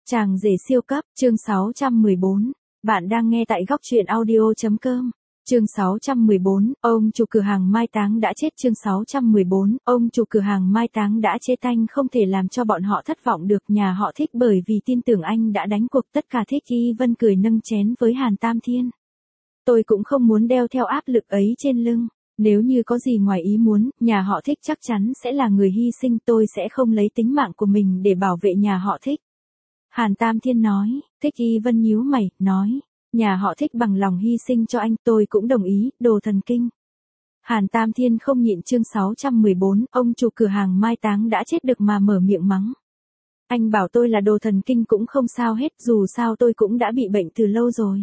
Chàng rể siêu cấp, chương 614. Bạn đang nghe tại góc truyện audio.com. Chương 614, ông chủ cửa hàng mai táng đã chết. Chương 614, ông chủ cửa hàng mai táng đã chết. Anh không thể làm cho bọn họ thất vọng được. Nhà họ Thích bởi vì tin tưởng anh đã đánh cuộc. Tất cả Thích Y Vân cười nâng chén với Hàn Tam Thiên. Tôi cũng không muốn đeo theo áp lực ấy trên lưng. Nếu như có gì ngoài ý muốn, nhà họ Thích chắc chắn sẽ là người hy sinh. Tôi sẽ không lấy tính mạng của mình để bảo vệ nhà họ Thích. Hàn Tam Thiên nói. Thích Y Vân nhíu mày, nói. Nhà họ Thích bằng lòng hy sinh cho anh, tôi cũng đồng ý, đồ thần kinh. Hàn Tam Thiên không nhịn. Chương 614, ông chủ cửa hàng mai táng đã chết được mà mở miệng mắng. Anh bảo tôi là đồ thần kinh cũng không sao hết, dù sao tôi cũng đã bị bệnh từ lâu rồi.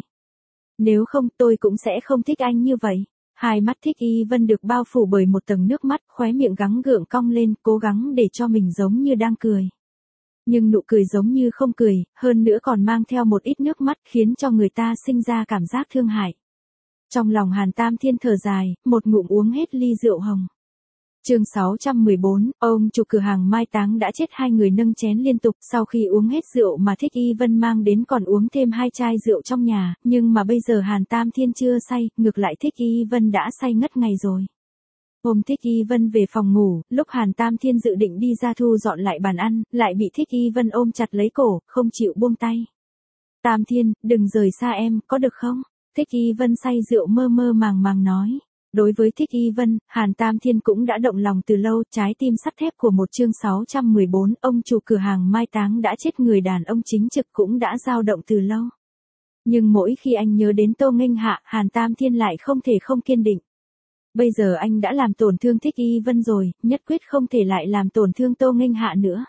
Nếu không tôi cũng sẽ không thích anh như vậy. Hai mắt Thích Y Vân được bao phủ bởi một tầng nước mắt, khóe miệng gắng gượng cong lên, cố gắng để cho mình giống như đang cười. Nhưng nụ cười giống như không cười, hơn nữa còn mang theo một ít nước mắt, khiến cho người ta sinh ra cảm giác thương hại. Trong lòng Hàn Tam Thiên thở dài, một ngụm uống hết ly rượu hồng. Chương 614, ông chủ cửa hàng mai táng đã chết. Hai người nâng chén liên tục, sau khi uống hết rượu mà Thích Y Vân mang đến còn uống thêm 2 chai rượu trong nhà, nhưng mà bây giờ Hàn Tam Thiên chưa say, ngược lại Thích Y Vân đã say ngất ngày rồi. Ôm Thích Y Vân về phòng ngủ, lúc Hàn Tam Thiên dự định đi ra thu dọn lại bàn ăn, lại bị Thích Y Vân ôm chặt lấy cổ, không chịu buông tay. Tam Thiên, đừng rời xa em, có được không? Thích Y Vân say rượu mơ mơ màng màng nói. Đối với Thích Y Vân, Hàn Tam Thiên cũng đã động lòng từ lâu. Trái tim sắt thép của một. Chương 614, ông chủ cửa hàng mai táng đã chết. Người đàn ông chính trực cũng đã dao động từ lâu. Nhưng mỗi khi anh nhớ đến Tô Nghênh Hạ, Hàn Tam Thiên lại không thể không kiên định. Bây giờ anh đã làm tổn thương Thích Y Vân rồi, nhất quyết không thể lại làm tổn thương Tô Nghênh Hạ nữa.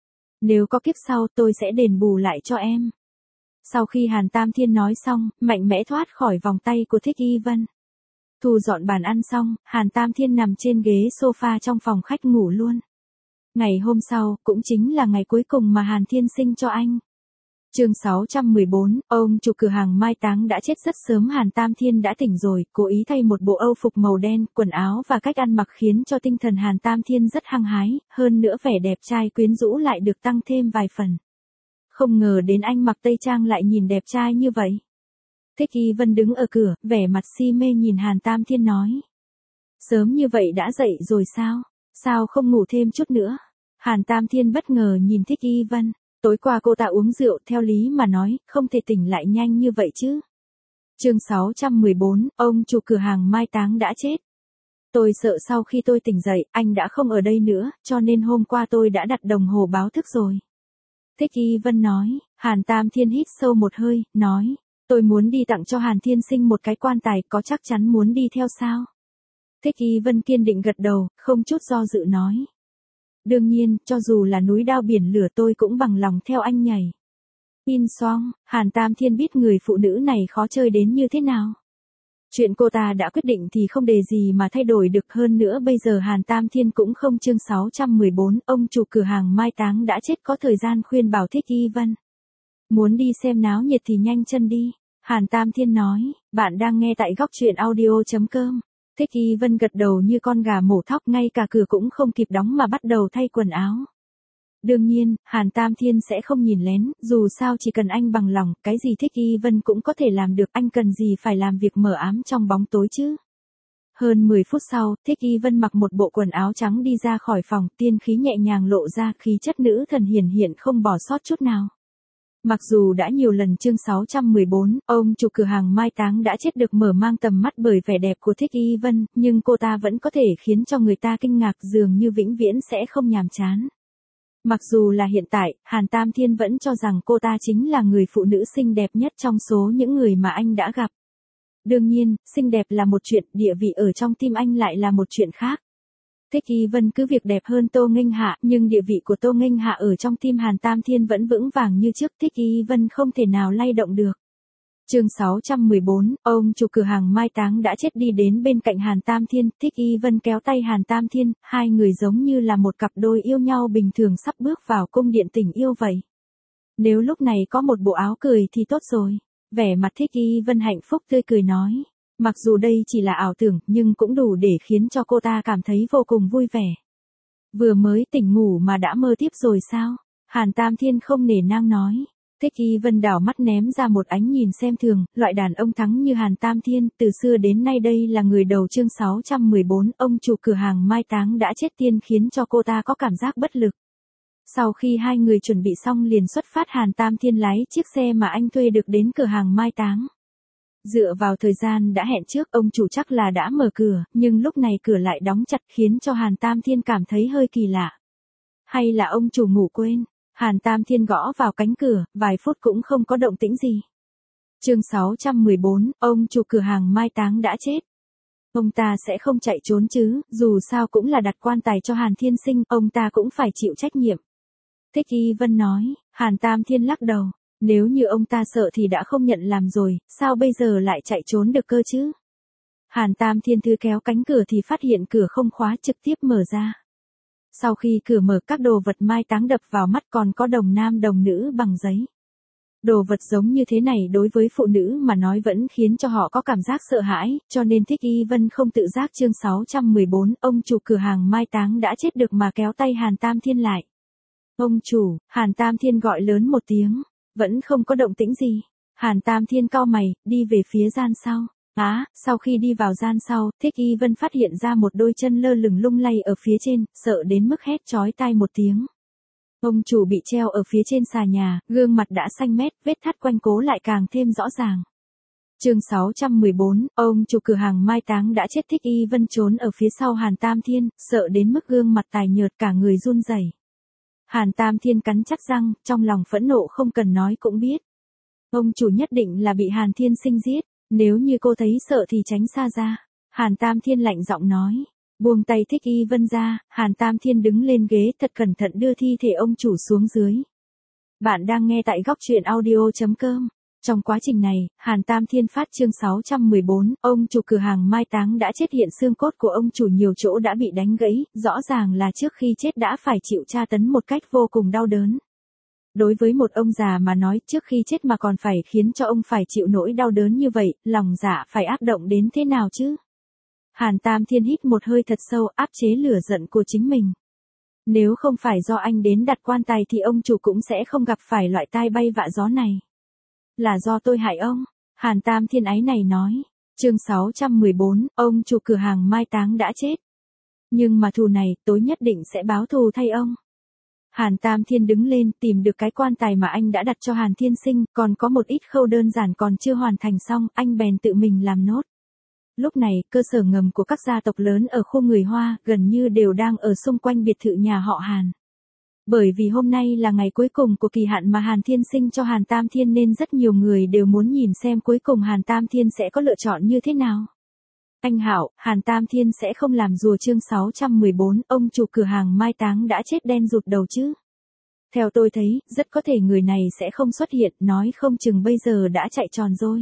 Nếu có kiếp sau tôi sẽ đền bù lại cho em. Sau khi Hàn Tam Thiên nói xong, mạnh mẽ thoát khỏi vòng tay của Thích Y Vân. Thu dọn bàn ăn xong, Hàn Tam Thiên nằm trên ghế sofa trong phòng khách ngủ luôn. Ngày hôm sau, cũng chính là ngày cuối cùng mà Hàn Thiên sinh cho anh. Chương 614, ông chủ cửa hàng mai táng đã chết. Rất sớm Hàn Tam Thiên đã tỉnh rồi, cố ý thay một bộ âu phục màu đen, quần áo và cách ăn mặc khiến cho tinh thần Hàn Tam Thiên rất hăng hái, hơn nữa vẻ đẹp trai quyến rũ lại được tăng thêm vài phần. Không ngờ đến anh mặc tây trang lại nhìn đẹp trai như vậy. Thích Y Vân đứng ở cửa, vẻ mặt si mê nhìn Hàn Tam Thiên nói. Sớm như vậy đã dậy rồi sao? Sao không ngủ thêm chút nữa? Hàn Tam Thiên bất ngờ nhìn Thích Y Vân. Tối qua cô ta uống rượu, theo lý mà nói, không thể tỉnh lại nhanh như vậy chứ. Chương 614, ông chủ cửa hàng mai táng đã chết. Tôi sợ sau khi tôi tỉnh dậy, anh đã không ở đây nữa, cho nên hôm qua tôi đã đặt đồng hồ báo thức rồi. Thích Y Vân nói. Hàn Tam Thiên hít sâu một hơi, nói. Tôi muốn đi tặng cho Hàn Thiên Sinh một cái quan tài, có chắc chắn muốn đi theo sao? Thích Y Vân kiên định gật đầu, không chút do dự nói. Đương nhiên, cho dù là núi đao biển lửa tôi cũng bằng lòng theo anh nhảy. In Song, Hàn Tam Thiên biết người phụ nữ này khó chơi đến như thế nào. Chuyện cô ta đã quyết định thì không để gì mà thay đổi được, hơn nữa bây giờ Hàn Tam Thiên cũng không. Chương 614, ông chủ cửa hàng mai táng đã chết có thời gian khuyên bảo Thích Y Vân. Muốn đi xem náo nhiệt thì nhanh chân đi. Hàn Tam Thiên nói. Bạn đang nghe tại góc truyện audio.com. Thích Y Vân gật đầu như con gà mổ thóc, ngay cả cửa cũng không kịp đóng mà bắt đầu thay quần áo. Đương nhiên, Hàn Tam Thiên sẽ không nhìn lén, dù sao chỉ cần anh bằng lòng, cái gì Thích Y Vân cũng có thể làm được, anh cần gì phải làm việc mờ ám trong bóng tối chứ. Hơn 10 phút sau, Thích Y Vân mặc một bộ quần áo trắng đi ra khỏi phòng, tiên khí nhẹ nhàng lộ ra, khí chất nữ thần hiển hiện không bỏ sót chút nào. Mặc dù đã nhiều lần. Chương 614, ông chủ cửa hàng mai táng đã chết được mở mang tầm mắt bởi vẻ đẹp của Thích Y Vân, nhưng cô ta vẫn có thể khiến cho người ta kinh ngạc, dường như vĩnh viễn sẽ không nhàm chán. Mặc dù là hiện tại, Hàn Tam Thiên vẫn cho rằng cô ta chính là người phụ nữ xinh đẹp nhất trong số những người mà anh đã gặp. Đương nhiên, xinh đẹp là một chuyện, địa vị ở trong tim anh lại là một chuyện khác. Thích Y Vân cứ việc đẹp hơn Tô Nghênh Hạ, nhưng địa vị của Tô Nghênh Hạ ở trong tim Hàn Tam Thiên vẫn vững vàng như trước. Thích Y Vân không thể nào lay động được. Chương 614, ông chủ cửa hàng mai táng đã chết đi đến bên cạnh Hàn Tam Thiên. Thích Y Vân kéo tay Hàn Tam Thiên, hai người giống như là một cặp đôi yêu nhau bình thường sắp bước vào cung điện tình yêu vậy. Nếu lúc này có một bộ áo cười thì tốt rồi. Vẻ mặt Thích Y Vân hạnh phúc tươi cười nói. Mặc dù đây chỉ là ảo tưởng, nhưng cũng đủ để khiến cho cô ta cảm thấy vô cùng vui vẻ. Vừa mới tỉnh ngủ mà đã mơ tiếp rồi sao? Hàn Tam Thiên không nể nang nói. Thích Y Vân đảo mắt ném ra một ánh nhìn xem thường, loại đàn ông thắng như Hàn Tam Thiên, từ xưa đến nay đây là người đầu. Chương 614, ông chủ cửa hàng mai táng đã chết tiên khiến cho cô ta có cảm giác bất lực. Sau khi hai người chuẩn bị xong liền xuất phát, Hàn Tam Thiên lái chiếc xe mà anh thuê được đến cửa hàng mai táng. Dựa vào thời gian đã hẹn trước, ông chủ chắc là đã mở cửa, nhưng lúc này cửa lại đóng chặt khiến cho Hàn Tam Thiên cảm thấy hơi kỳ lạ. Hay là ông chủ ngủ quên? Hàn Tam Thiên gõ vào cánh cửa, vài phút cũng không có động tĩnh gì. Chương 614, ông chủ cửa hàng mai táng đã chết. Ông ta sẽ không chạy trốn chứ, dù sao cũng là đặt quan tài cho Hàn Thiên Sinh, ông ta cũng phải chịu trách nhiệm. Thích Y Vân nói. Hàn Tam Thiên lắc đầu. Nếu như ông ta sợ thì đã không nhận làm rồi, sao bây giờ lại chạy trốn được cơ chứ? Hàn Tam Thiên thư kéo cánh cửa thì phát hiện cửa không khóa, trực tiếp mở ra. Sau khi cửa mở, các đồ vật mai táng đập vào mắt, còn có đồng nam đồng nữ bằng giấy. Đồ vật giống như thế này đối với phụ nữ mà nói vẫn khiến cho họ có cảm giác sợ hãi, cho nên Thích Y Vân không tự giác. Chương 614, ông chủ cửa hàng mai táng đã chết được mà kéo tay Hàn Tam Thiên lại. Ông chủ, Hàn Tam Thiên gọi lớn một tiếng, vẫn không có động tĩnh gì. Hàn Tam Thiên cau mày, đi về phía gian sau. Sau khi đi vào gian sau, Thích Y Vân phát hiện ra một đôi chân lơ lửng lung lay ở phía trên, sợ đến mức hét chói tai một tiếng. Ông chủ bị treo ở phía trên xà nhà, gương mặt đã xanh mét, vết thắt quanh cố lại càng thêm rõ ràng. Chương 614, ông chủ cửa hàng mai táng đã chết. Thích Y Vân trốn ở phía sau Hàn Tam Thiên, sợ đến mức gương mặt tái nhợt, cả người run rẩy. Hàn Tam Thiên cắn chặt răng, trong lòng phẫn nộ không cần nói cũng biết. Ông chủ nhất định là bị Hàn Thiên Sinh giết, nếu như cô thấy sợ thì tránh xa ra. Hàn Tam Thiên lạnh giọng nói. Buông tay Thích Y Vân ra, Hàn Tam Thiên đứng lên ghế thật cẩn thận đưa thi thể ông chủ xuống dưới. Bạn đang nghe tại góc truyện audio.com. Trong quá trình này, Hàn Tam Thiên phát. Chương 614, ông chủ cửa hàng mai táng đã chết. Hiện xương cốt của ông chủ nhiều chỗ đã bị đánh gãy, rõ ràng là trước khi chết đã phải chịu tra tấn một cách vô cùng đau đớn. Đối với một ông già mà nói, trước khi chết mà còn phải khiến cho ông phải chịu nỗi đau đớn như vậy, lòng dạ phải ác động đến thế nào chứ? Hàn Tam Thiên hít một hơi thật sâu, áp chế lửa giận của chính mình. Nếu không phải do anh đến đặt quan tài thì ông chủ cũng sẽ không gặp phải loại tai bay vạ gió này. Là do tôi hại ông, Hàn Tam Thiên áy này nói. Chương 614, ông chủ cửa hàng mai táng đã chết. Nhưng mà thù này, tôi nhất định sẽ báo thù thay ông. Hàn Tam Thiên đứng lên, tìm được cái quan tài mà anh đã đặt cho Hàn Thiên Sinh, còn có một ít khâu đơn giản còn chưa hoàn thành xong, anh bèn tự mình làm nốt. Lúc này, cơ sở ngầm của các gia tộc lớn ở khu người Hoa, gần như đều đang ở xung quanh biệt thự nhà họ Hàn. Bởi vì hôm nay là ngày cuối cùng của kỳ hạn mà Hàn Thiên Sinh cho Hàn Tam Thiên nên rất nhiều người đều muốn nhìn xem cuối cùng Hàn Tam Thiên sẽ có lựa chọn như thế nào. Anh Hạo, Hàn Tam Thiên sẽ không làm rùa. Chương 614, ông chủ cửa hàng mai táng đã chết đen rụt đầu chứ. Theo tôi thấy, rất có thể người này sẽ không xuất hiện, nói không chừng bây giờ đã chạy tròn rồi.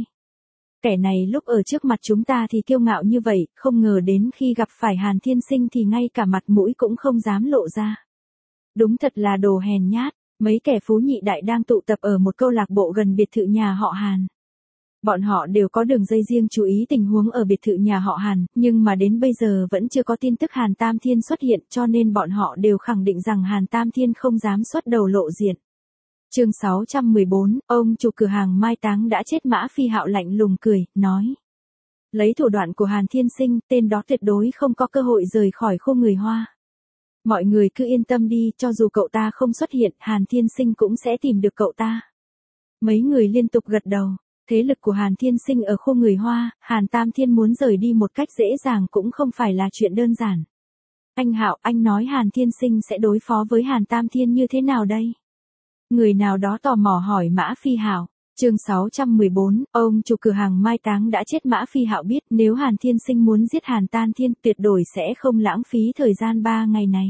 Kẻ này lúc ở trước mặt chúng ta thì kiêu ngạo như vậy, không ngờ đến khi gặp phải Hàn Thiên Sinh thì ngay cả mặt mũi cũng không dám lộ ra. Đúng thật là đồ hèn nhát, mấy kẻ phú nhị đại đang tụ tập ở một câu lạc bộ gần biệt thự nhà họ Hàn. Bọn họ đều có đường dây riêng chú ý tình huống ở biệt thự nhà họ Hàn, nhưng mà đến bây giờ vẫn chưa có tin tức Hàn Tam Thiên xuất hiện, cho nên bọn họ đều khẳng định rằng Hàn Tam Thiên không dám xuất đầu lộ diện. Chương 614, ông chủ cửa hàng mai táng đã chết. Mã Phi Hạo lạnh lùng cười, nói. Lấy thủ đoạn của Hàn Thiên Sinh, tên đó tuyệt đối không có cơ hội rời khỏi khu người Hoa. Mọi người cứ yên tâm đi, cho dù cậu ta không xuất hiện, Hàn Thiên Sinh cũng sẽ tìm được cậu ta. Mấy người liên tục gật đầu. Thế lực của Hàn Thiên Sinh ở khu người Hoa, Hàn Tam Thiên muốn rời đi một cách dễ dàng cũng không phải là chuyện đơn giản. Anh Hạo, anh nói Hàn Thiên Sinh sẽ đối phó với Hàn Tam Thiên như thế nào đây? Người nào đó tò mò hỏi Mã Phi Hạo. Chương 614, ông chủ cửa hàng mai táng đã chết. Mã Phi Hạo biết nếu Hàn Thiên Sinh muốn giết Hàn Tam Thiên tuyệt đối sẽ không lãng phí thời gian 3 ngày này.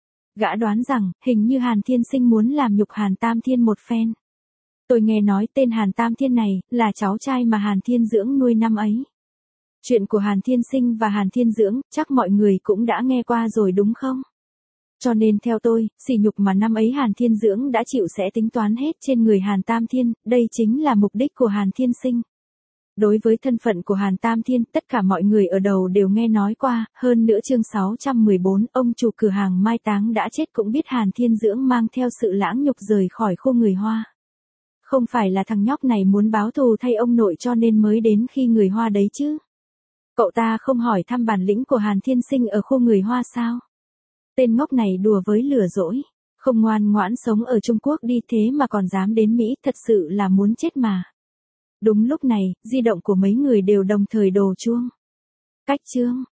Gã đoán rằng, hình như Hàn Thiên Sinh muốn làm nhục Hàn Tam Thiên một phen. Tôi nghe nói tên Hàn Tam Thiên này, là cháu trai mà Hàn Thiên Dưỡng nuôi năm ấy. Chuyện của Hàn Thiên Sinh và Hàn Thiên Dưỡng, chắc mọi người cũng đã nghe qua rồi đúng không? Cho nên theo tôi, sỉ nhục mà năm ấy Hàn Thiên Dưỡng đã chịu sẽ tính toán hết trên người Hàn Tam Thiên, đây chính là mục đích của Hàn Thiên Sinh. Đối với thân phận của Hàn Tam Thiên, tất cả mọi người ở đầu đều nghe nói qua, hơn nữa chương 614, ông chủ cửa hàng mai táng đã chết cũng biết Hàn Thiên Dưỡng mang theo sự lãng nhục rời khỏi khu người Hoa. Không phải là thằng nhóc này muốn báo thù thay ông nội cho nên mới đến khi người Hoa đấy chứ. Cậu ta không hỏi thăm bản lĩnh của Hàn Thiên Sinh ở khu người Hoa sao? Tên ngốc này đùa với lừa dối. Không ngoan ngoãn sống ở Trung Quốc đi thế mà còn dám đến Mỹ, thật sự là muốn chết mà. Đúng lúc này, di động của mấy người đều đồng thời đổ chuông. Cách chương.